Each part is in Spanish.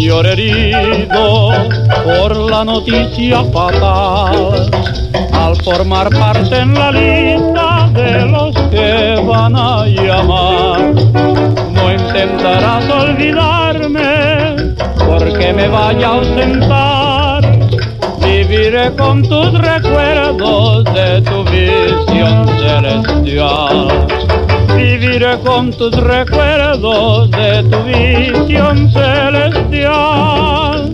señor herido por la noticia fatal, al formar parte en la lista de los que van a llamar. No intentarás olvidarme porque me vaya a ausentar. Viviré con tus recuerdos de tu visión celestial. Viviré con tus recuerdos de tu visión celestial.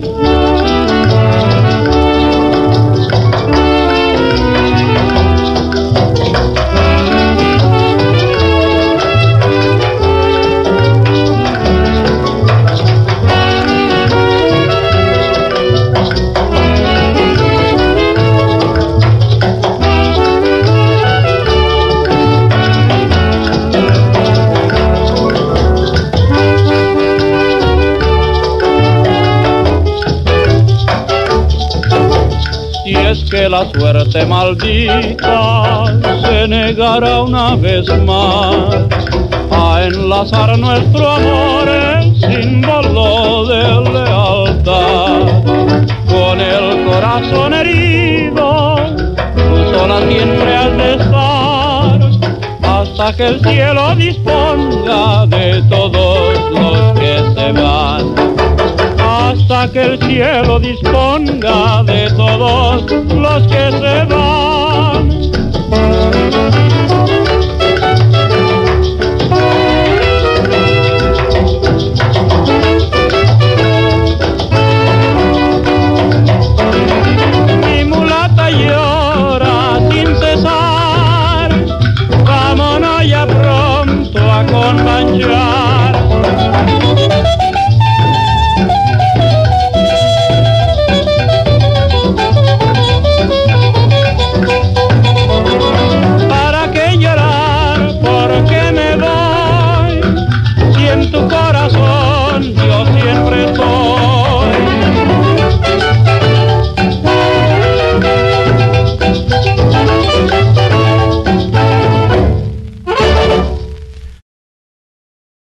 Que la suerte maldita se negará una vez más a enlazar nuestro amor, el símbolo de lealtad. Con el corazón herido, tú sola siempre has de estar, hasta que el cielo disponga de todos los que se van. Hasta que el cielo disponga de todos los que se van. Mi mulata llora sin cesar, vámonos ya pronto a convanchar.